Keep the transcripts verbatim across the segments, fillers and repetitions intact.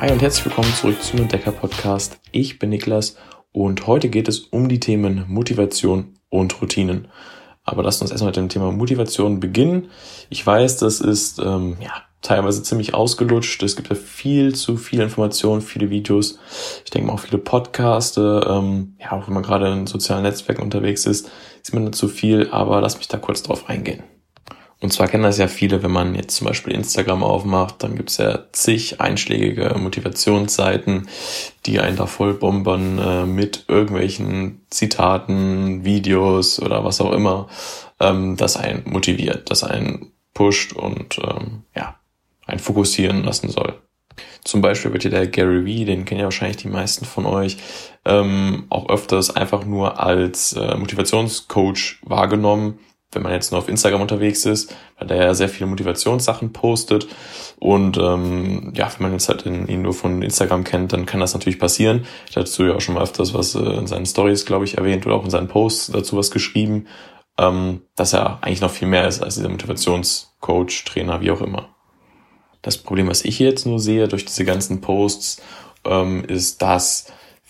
Hi und herzlich willkommen zurück zum Entdecker-Podcast. Ich bin Niklas und heute geht es um die Themen Motivation und Routinen. Aber lasst uns erstmal mit dem Thema Motivation beginnen. Ich weiß, das ist ähm, ja teilweise ziemlich ausgelutscht. Es gibt ja viel zu viele Informationen, viele Videos. Ich denke mal auch viele Podcasts. Ähm, ja, auch wenn man gerade in sozialen Netzwerken unterwegs ist, sieht man nicht zu viel. Aber lasst mich da kurz drauf eingehen. Und zwar kennen das ja viele, wenn man jetzt zum Beispiel Instagram aufmacht, dann gibt's ja zig einschlägige Motivationsseiten, die einen da voll bombern äh, mit irgendwelchen Zitaten, Videos oder was auch immer, ähm, das einen motiviert, das einen pusht und ähm, ja, einen fokussieren lassen soll. Zum Beispiel wird hier der Gary Vee, den kennen ja wahrscheinlich die meisten von euch, ähm, auch öfters einfach nur als äh, Motivationscoach wahrgenommen, wenn man jetzt nur auf Instagram unterwegs ist, weil der ja sehr viele Motivationssachen postet. Und ähm, ja, wenn man jetzt halt ihn, ihn nur von Instagram kennt, dann kann das natürlich passieren. Ich hatte dazu ja auch schon mal öfters was äh, in seinen Stories, glaube ich, erwähnt oder auch in seinen Posts dazu was geschrieben, ähm, dass er eigentlich noch viel mehr ist als dieser Motivationscoach, Trainer, wie auch immer. Das Problem, was ich jetzt nur sehe durch diese ganzen Posts, ähm, ist, dass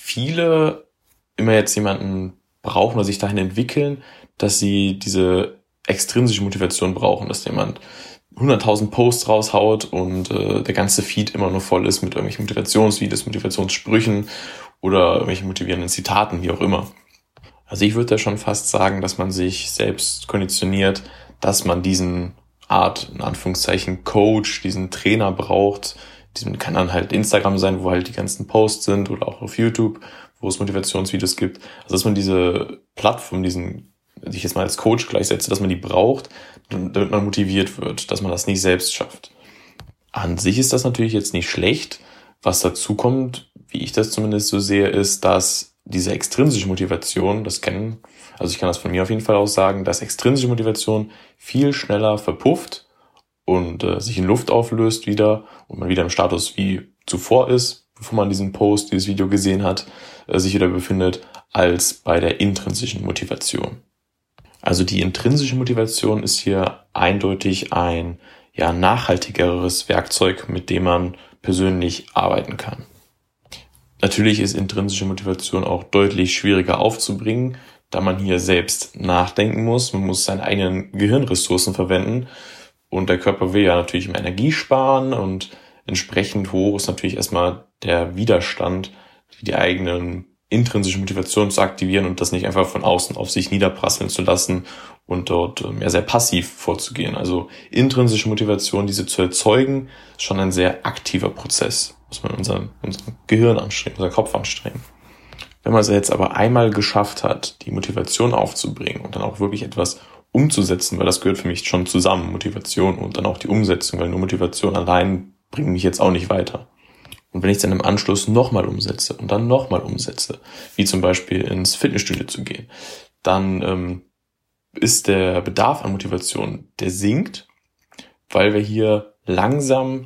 viele immer jetzt jemanden brauchen oder sich dahin entwickeln, dass sie diese extrinsische Motivation brauchen, dass jemand hunderttausend Posts raushaut und äh, der ganze Feed immer nur voll ist mit irgendwelchen Motivationsvideos, Motivationssprüchen oder irgendwelchen motivierenden Zitaten, wie auch immer. Also ich würde da schon fast sagen, dass man sich selbst konditioniert, dass man diesen Art, in Anführungszeichen, Coach, diesen Trainer braucht. Diesen kann dann halt Instagram sein, wo halt die ganzen Posts sind oder auch auf YouTube, wo es Motivationsvideos gibt. Also dass man diese Plattform, diesen die ich jetzt mal als Coach gleichsetze, dass man die braucht, damit man motiviert wird, dass man das nicht selbst schafft. An sich ist das natürlich jetzt nicht schlecht. Was dazu kommt, wie ich das zumindest so sehe, ist, dass diese extrinsische Motivation, das kennen, also ich kann das von mir auf jeden Fall auch sagen, dass extrinsische Motivation viel schneller verpufft und äh, sich in Luft auflöst wieder und man wieder im Status wie zuvor ist, bevor man diesen Post, dieses Video gesehen hat, äh, sich wieder befindet, als bei der intrinsischen Motivation. Also die intrinsische Motivation ist hier eindeutig ein ja nachhaltigeres Werkzeug, mit dem man persönlich arbeiten kann. Natürlich ist intrinsische Motivation auch deutlich schwieriger aufzubringen, da man hier selbst nachdenken muss. Man muss seine eigenen Gehirnressourcen verwenden und der Körper will ja natürlich mehr Energie sparen und entsprechend hoch ist natürlich erstmal der Widerstand, die eigenen intrinsische Motivation zu aktivieren und das nicht einfach von außen auf sich niederprasseln zu lassen und dort ja sehr passiv vorzugehen. Also intrinsische Motivation, diese zu erzeugen, ist schon ein sehr aktiver Prozess, muss man unser, unser Gehirn anstrengen, unser Kopf anstrengen. Wenn man es jetzt aber einmal geschafft hat, die Motivation aufzubringen und dann auch wirklich etwas umzusetzen, weil das gehört für mich schon zusammen, Motivation und dann auch die Umsetzung, weil nur Motivation allein bringt mich jetzt auch nicht weiter. Und wenn ich es dann im Anschluss nochmal umsetze und dann nochmal umsetze, wie zum Beispiel ins Fitnessstudio zu gehen, dann ähm, ist der Bedarf an Motivation, der sinkt, weil wir hier langsam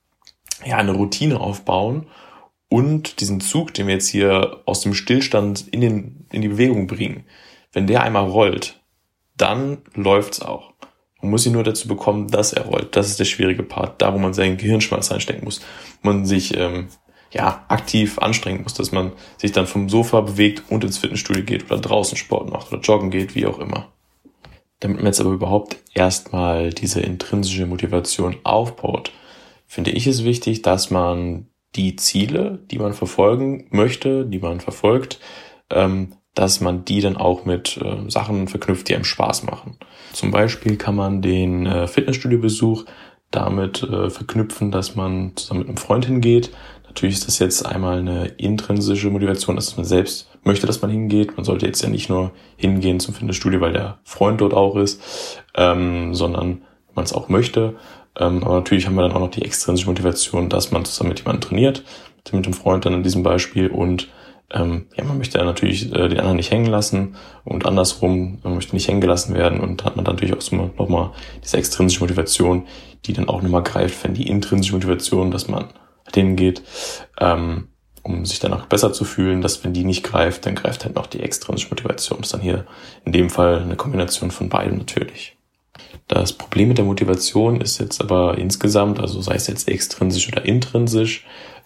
ja eine Routine aufbauen und diesen Zug, den wir jetzt hier aus dem Stillstand in, den, in die Bewegung bringen, wenn der einmal rollt, dann läuft's auch. Man muss ihn nur dazu bekommen, dass er rollt. Das ist der schwierige Part, da wo man seinen Gehirnschmalz reinstecken muss. Man sich ähm, ja aktiv anstrengen muss, dass man sich dann vom Sofa bewegt und ins Fitnessstudio geht oder draußen Sport macht oder joggen geht, wie auch immer. Damit man jetzt aber überhaupt erstmal diese intrinsische Motivation aufbaut, finde ich es wichtig, dass man die Ziele, die man verfolgen möchte, die man verfolgt, ähm, dass man die dann auch mit äh, Sachen verknüpft, die einem Spaß machen. Zum Beispiel kann man den äh, Fitnessstudio-Besuch damit äh, verknüpfen, dass man zusammen mit einem Freund hingeht. Natürlich ist das jetzt einmal eine intrinsische Motivation, dass man selbst möchte, dass man hingeht. Man sollte jetzt ja nicht nur hingehen zum Fitnessstudio, weil der Freund dort auch ist, ähm, sondern wenn man es auch möchte. Ähm, aber natürlich haben wir dann auch noch die extrinsische Motivation, dass man zusammen mit jemandem trainiert, mit dem Freund dann in diesem Beispiel und Ähm, ja, man möchte ja natürlich äh, den anderen nicht hängen lassen und andersrum, man möchte nicht hängen gelassen werden und hat man dann natürlich auch so nochmal diese extrinsische Motivation, die dann auch nochmal greift, wenn die intrinsische Motivation, dass man hingeht, ähm, um sich dann auch besser zu fühlen, dass wenn die nicht greift, dann greift halt noch die extrinsische Motivation. Das ist dann hier in dem Fall eine Kombination von beidem natürlich. Das Problem mit der Motivation ist jetzt aber insgesamt, also sei es jetzt extrinsisch oder intrinsisch,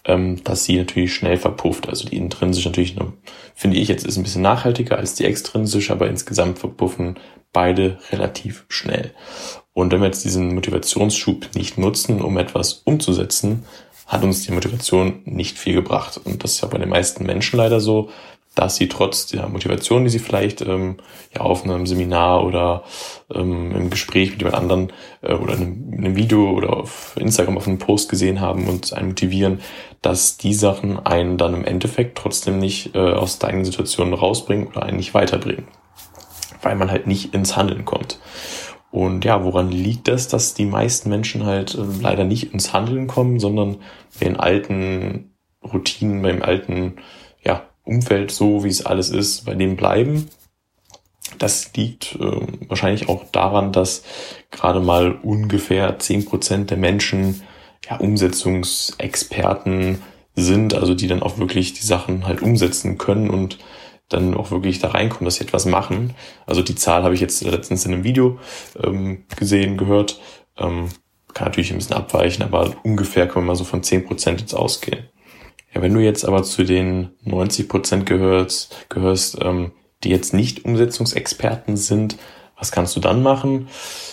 ähm, dass sie natürlich schnell verpufft. Also die intrinsisch natürlich, nur, finde ich jetzt, ist ein bisschen nachhaltiger als die extrinsisch, aber insgesamt verpuffen beide relativ schnell. Und wenn wir jetzt diesen Motivationsschub nicht nutzen, um etwas umzusetzen, hat uns die Motivation nicht viel gebracht. Und das ist ja bei den meisten Menschen leider so, dass sie trotz der Motivation, die sie vielleicht ähm, ja auf einem Seminar oder ähm, im Gespräch mit jemand anderen äh, oder in einem, in einem Video oder auf Instagram auf einem Post gesehen haben und einen motivieren, dass die Sachen einen dann im Endeffekt trotzdem nicht äh, aus der eigenen Situation rausbringen oder einen nicht weiterbringen, weil man halt nicht ins Handeln kommt. Und ja, woran liegt das, dass die meisten Menschen halt äh, leider nicht ins Handeln kommen, sondern bei den alten Routinen, beim alten ja, Umfeld, so wie es alles ist, bei dem bleiben? Das liegt äh, wahrscheinlich auch daran, dass gerade mal ungefähr zehn Prozent der Menschen ja Umsetzungsexperten sind, also die dann auch wirklich die Sachen halt umsetzen können und dann auch wirklich da reinkommen, dass sie etwas machen. Also die Zahl habe ich jetzt letztens in einem Video ähm, gesehen, gehört. Ähm, kann natürlich ein bisschen abweichen, aber ungefähr können wir mal so von zehn Prozent jetzt ausgehen. Ja, wenn du jetzt aber zu den neunzig Prozent gehörst, gehörst ähm, die jetzt nicht Umsetzungsexperten sind, was kannst du dann machen?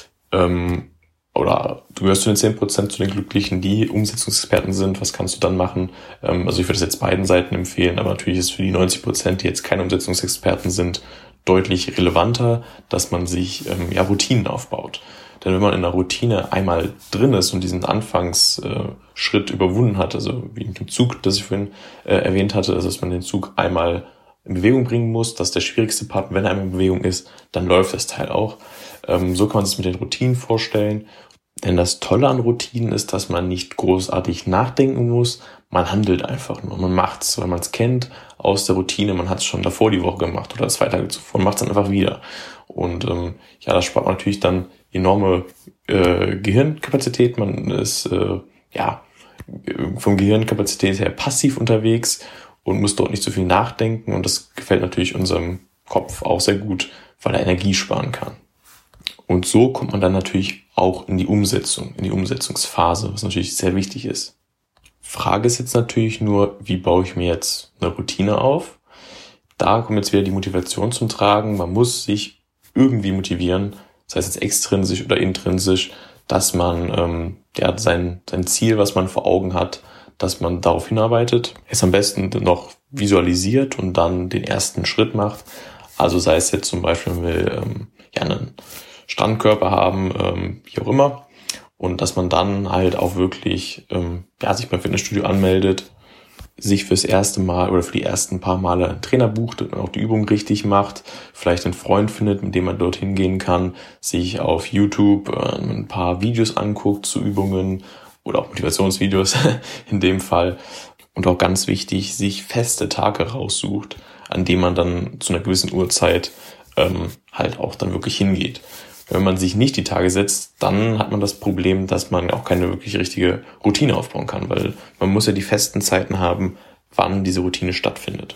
Ähm, oder du gehörst zu den zehn Prozent, zu den Glücklichen, die Umsetzungsexperten sind, was kannst du dann machen? Ähm, also ich würde es jetzt beiden Seiten empfehlen, aber natürlich ist für die neunzig Prozent, die jetzt keine Umsetzungsexperten sind, deutlich relevanter, dass man sich ähm, ja Routinen aufbaut. Denn wenn man in einer Routine einmal drin ist und diesen Anfangsschritt äh, überwunden hat, also wie mit dem Zug, das ich vorhin äh, erwähnt hatte, also dass man den Zug einmal in Bewegung bringen muss, das ist der schwierigste Part. Wenn er einmal in Bewegung ist, dann läuft das Teil auch. Ähm, so kann man es mit den Routinen vorstellen. Denn das Tolle an Routinen ist, dass man nicht großartig nachdenken muss. Man handelt einfach nur. Man macht's, weil man es kennt aus der Routine. Man hat es schon davor die Woche gemacht oder zwei Tage zuvor und macht es dann einfach wieder. Und ähm, ja, das spart man natürlich dann enorme äh, Gehirnkapazität. Man ist äh, ja vom Gehirnkapazität her passiv unterwegs und muss dort nicht so viel nachdenken. Und das gefällt natürlich unserem Kopf auch sehr gut, weil er Energie sparen kann. Und so kommt man dann natürlich auch in die Umsetzung, in die Umsetzungsphase, was natürlich sehr wichtig ist. Frage ist jetzt natürlich nur, wie baue ich mir jetzt eine Routine auf? Da kommt jetzt wieder die Motivation zum Tragen. Man muss sich irgendwie motivieren, sei es jetzt extrinsisch oder intrinsisch, dass man ähm, ja, sein, sein Ziel, was man vor Augen hat, dass man darauf hinarbeitet, es am besten noch visualisiert und dann den ersten Schritt macht. Also sei es jetzt zum Beispiel, man will ähm, ja, einen Strandkörper haben, ähm, wie auch immer. Und dass man dann halt auch wirklich ähm, ja, sich beim Fitnessstudio anmeldet, sich fürs erste Mal oder für die ersten paar Male einen Trainer bucht und auch die Übung richtig macht, vielleicht einen Freund findet, mit dem man dorthin gehen kann, sich auf YouTube äh, ein paar Videos anguckt zu Übungen oder auch Motivationsvideos in dem Fall. Und auch ganz wichtig, sich feste Tage raussucht, an denen man dann zu einer gewissen Uhrzeit ähm, halt auch dann wirklich hingeht. Wenn man sich nicht die Tage setzt, dann hat man das Problem, dass man auch keine wirklich richtige Routine aufbauen kann, weil man muss ja die festen Zeiten haben, wann diese Routine stattfindet.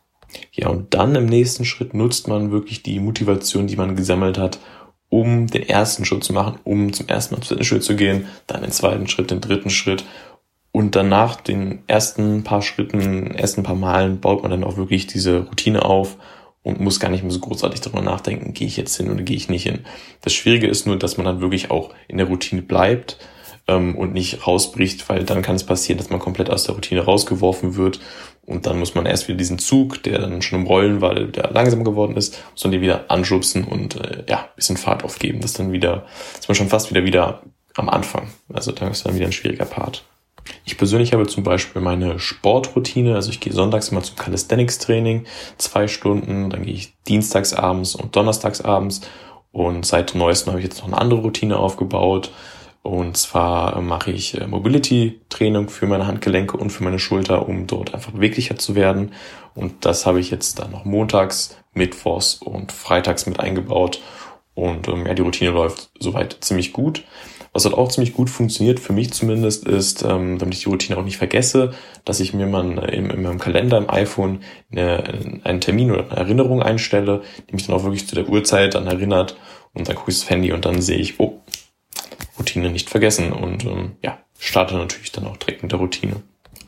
Ja, und dann im nächsten Schritt nutzt man wirklich die Motivation, die man gesammelt hat, um den ersten Schritt zu machen, um zum ersten Mal ins Fitnessstudio zu gehen, dann den zweiten Schritt, den dritten Schritt. Und danach den ersten paar Schritten, ersten paar Malen baut man dann auch wirklich diese Routine auf und muss gar nicht mehr so großartig darüber nachdenken, gehe ich jetzt hin oder gehe ich nicht hin. Das Schwierige ist nur, dass man dann wirklich auch in der Routine bleibt ähm, und nicht rausbricht, weil dann kann es passieren, dass man komplett aus der Routine rausgeworfen wird und dann muss man erst wieder diesen Zug, der dann schon im Rollen war, der langsam geworden ist, muss man den wieder anschubsen und äh, ja, ein bisschen Fahrt aufgeben. Das ist dann wieder, ist man schon fast wieder wieder am Anfang. Also da ist dann wieder ein schwieriger Part. Ich persönlich habe zum Beispiel meine Sportroutine, also ich gehe sonntags immer zum Calisthenics-Training, zwei Stunden, dann gehe ich dienstags abends und donnerstags abends und seit neuestem habe ich jetzt noch eine andere Routine aufgebaut und zwar mache ich Mobility-Training für meine Handgelenke und für meine Schulter, um dort einfach beweglicher zu werden und das habe ich jetzt dann noch montags, mittwochs und freitags mit eingebaut und ähm, ja, die Routine läuft soweit ziemlich gut. Was halt auch ziemlich gut funktioniert, für mich zumindest, ist, ähm, damit ich die Routine auch nicht vergesse, dass ich mir mal in, in meinem Kalender im iPhone eine, einen Termin oder eine Erinnerung einstelle, die mich dann auch wirklich zu der Uhrzeit dann erinnert und dann gucke ich das Handy und dann sehe ich, oh, Routine nicht vergessen und ähm, ja, starte natürlich dann auch direkt mit der Routine.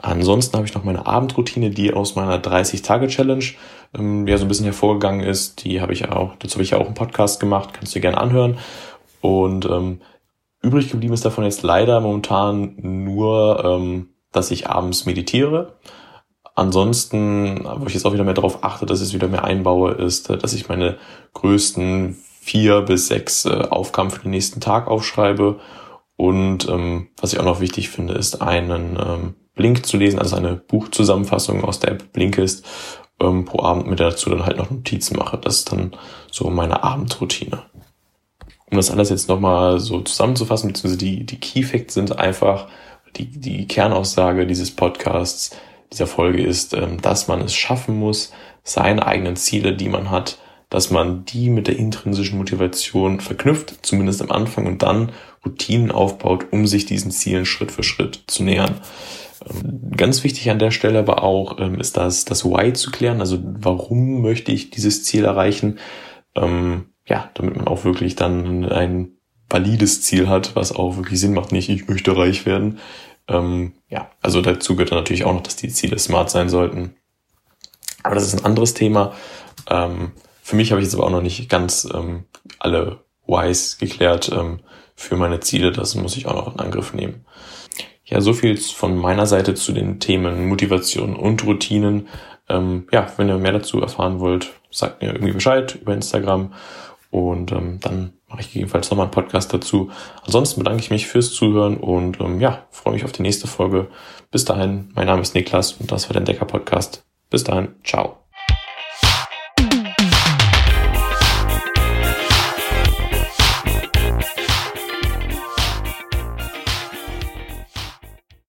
Ansonsten habe ich noch meine Abendroutine, die aus meiner dreißig-Tage-Challenge ähm, ja so ein bisschen hervorgegangen ist. Die habe ich auch, dazu habe ich ja auch einen Podcast gemacht, kannst du dir gerne anhören. Und ähm, übrig geblieben ist davon jetzt leider momentan nur, ähm, dass ich abends meditiere. Ansonsten, wo ich jetzt auch wieder mehr darauf achte, dass ich es wieder mehr einbaue, ist, dass ich meine größten vier bis sechs äh, Aufgaben für den nächsten Tag aufschreibe. Und ähm, was ich auch noch wichtig finde, ist einen ähm, Blink zu lesen, also eine Buchzusammenfassung aus der App Blinkist ähm, pro Abend, mit der dazu dann halt noch Notizen mache. Das ist dann so meine Abendroutine. Um das alles jetzt nochmal so zusammenzufassen, beziehungsweise die, die Key Facts sind einfach, die, die Kernaussage dieses Podcasts, dieser Folge ist, dass man es schaffen muss, seine eigenen Ziele, die man hat, dass man die mit der intrinsischen Motivation verknüpft, zumindest am Anfang, und dann Routinen aufbaut, um sich diesen Zielen Schritt für Schritt zu nähern. Ganz wichtig an der Stelle aber auch ist das, das Why zu klären, also warum möchte ich dieses Ziel erreichen, ja, damit man auch wirklich dann ein valides Ziel hat, was auch wirklich Sinn macht, nicht ich möchte reich werden. Ähm, ja, also dazu gehört dann natürlich auch noch, dass die Ziele smart sein sollten. Aber das ist ein anderes Thema. Ähm, für mich habe ich jetzt aber auch noch nicht ganz ähm, alle Whys geklärt ähm, für meine Ziele. Das muss ich auch noch in Angriff nehmen. Ja, so viel von meiner Seite zu den Themen Motivation und Routinen. Ähm, ja, wenn ihr mehr dazu erfahren wollt, sagt mir irgendwie Bescheid über Instagram. Und ähm, dann mache ich gegebenenfalls nochmal einen Podcast dazu. Ansonsten bedanke ich mich fürs Zuhören und ähm, ja, freue mich auf die nächste Folge. Bis dahin, mein Name ist Niklas und das war der Entdecker-Podcast. Bis dahin, ciao.